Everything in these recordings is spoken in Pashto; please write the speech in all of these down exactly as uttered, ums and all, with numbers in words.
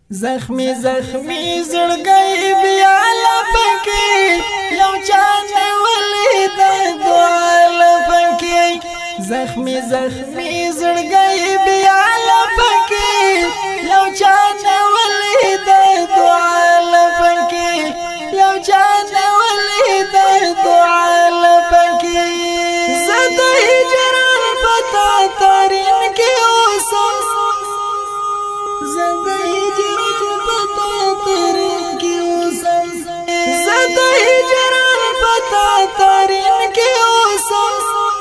زخمی زخمی زړګی بیا لپکی یو چاند ولید دعا لپکی زخمی زخمی زړګی بیا لپکی یو چاند ولید دعا لپکی یو چاند ولید دعا لپکی زد هجران پتا تارین کې اوسم زد هجران پتا تارین کې اوسم زد هجران پتا تارین کې اوسم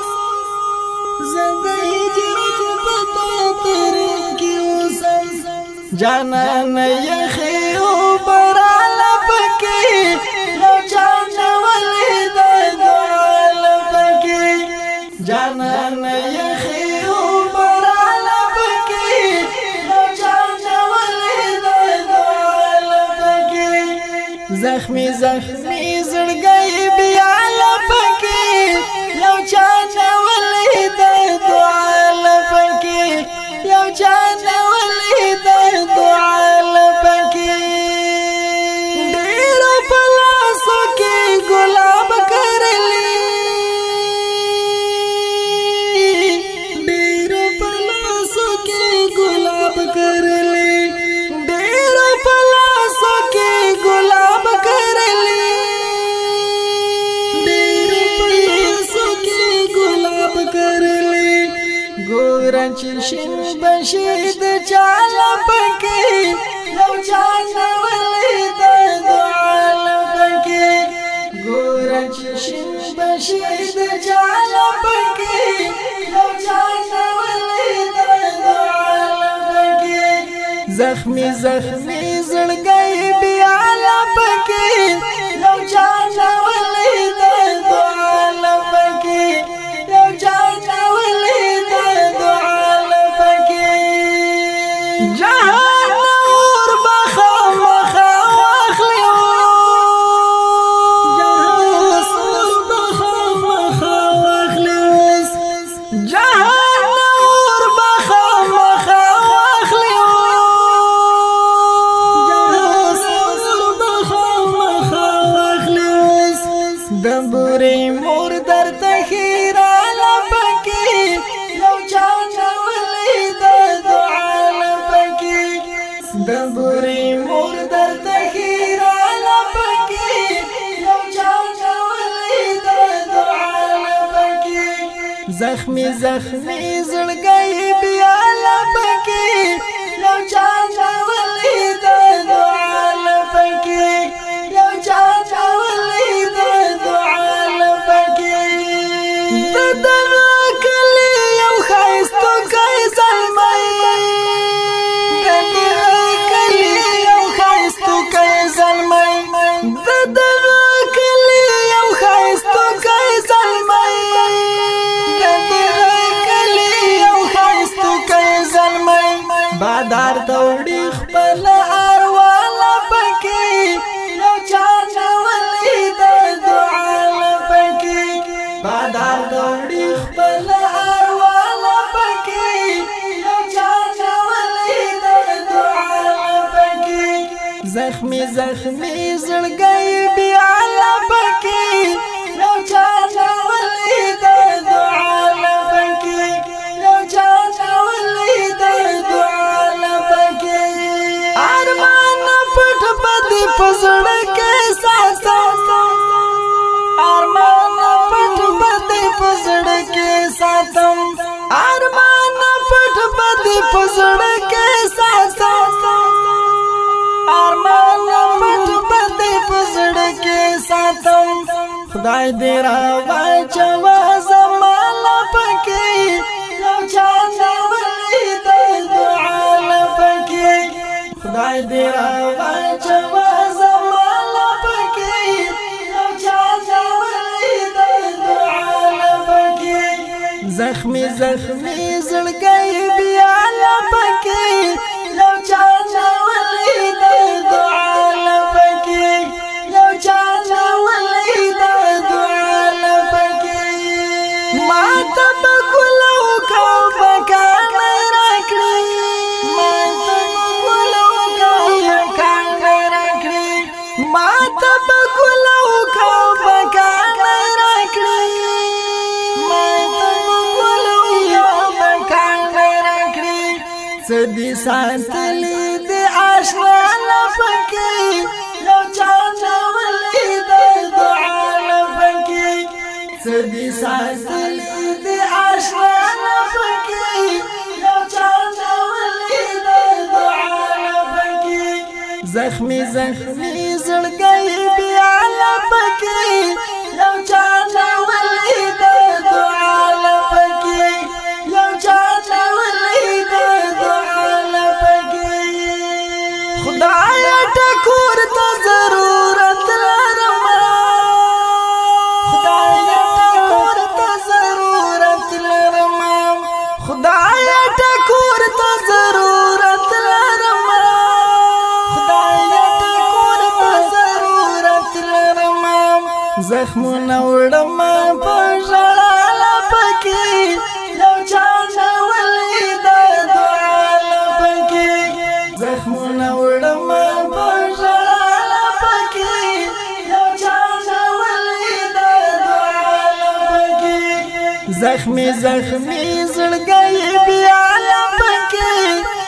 زد هجران پتا تارین کې اوسم جانان یخي او برال پکې یو چاند ولید دعا لپکی جانان یخي او برال پکې یو چاند ولید دعا لپکی زخمی زخمی زړګی بیا لپکی یو چاند ولید دعا لپکی یو چاند ولید دعا لپکی ډېر په لاسو کې ګلاب کرلی ډېر په لاسو کې ګلاب کرلی ډېر په لاسو کې ګلاب کرلی ډېر په لاسو کې ګلاب کرلی ګورن چې شین بشید چاله پکې یو چاند ولید دعا لپکی ګورن چې شین بشید چاله پکې یو چاند ولید دعا لپکی زخمی زخمی زړګی بیا لپکی یو چاند ولید دعا لپکی یو چاند ولید دعا لپکی جهان نور بخا مخا واخلی جهان نور بخا مخا واخلی جهان نور بخا مخا واخلی جهان نور بخا مخا واخلی دبوري مور درته خیرا لپکی یو چاند ولید دعا لپکی دبوري مور درته خیرا لپکی یو چاند ولید دعا لپکی زخمی زخمی زړګی بیا لپکی یو چاند ولید دعا لپکی یو چاند ولید دعا لپکی دغه کلی یو ښایستو کای زلمی دغه کلی یو ښایستو کای زلمی دغه کلی یو ښایستو کای زلمی دغه کلی یو ښایستو کای زلمی بادار دوړي خپل اروا لپکی یو چاند ولید دعا لپکی بادار دوړي خپل اروا لپکی یو چاند ولید دعا لپکی زخمی زخمی زړګی بیا لپکی یو چاند ولید دعا لپکی یو چاند ولید دعا لپکی ارمان پټ پدې پزړه کې ساتم ارمان پټ پدې پزړه کې ساتم ارمان پټ پدې پزړه کې ساتم ارمان پټ پدې پزړه کې ساتم خدای دې را واچو زما لپکی یو چاند ولید دعا لپکی خدای دې را واچو زما لپکی یو چاند ولید دعا لپکی زخمی زخمی زړګی بیا لپکی یو چاند ولید دعا لپکی یو چاند ولید دعا لپکی ما ته بګلو کا بکا نه راکړي ما ته بګلو کا سدي ساتلی دی آشنا لپکی یو چانا ولی دی دعا لپکی سدی ساتلی دی آشنا لپکی یو چانا ولی دی دعا لپکی زخمی زخمی زړګی بیا لپکی یو چانا ولی دی دعا لپکی یو چانا ولی دی دعا لپکی خدای ټکور ته ضرورت لرم خدای ټکور ته ضرورت لرم خدای ټکور ته ضرورت لرم خدای ټکور ته ضرورت لرم زخمونه وړم په ژړا لپکی یو چانا ولی دی دعا لپکی زخمونه وړم په ژړا لپکی یو چانا ولی دی دعا لپکی زخمی زخمی زړګی بیا لپکی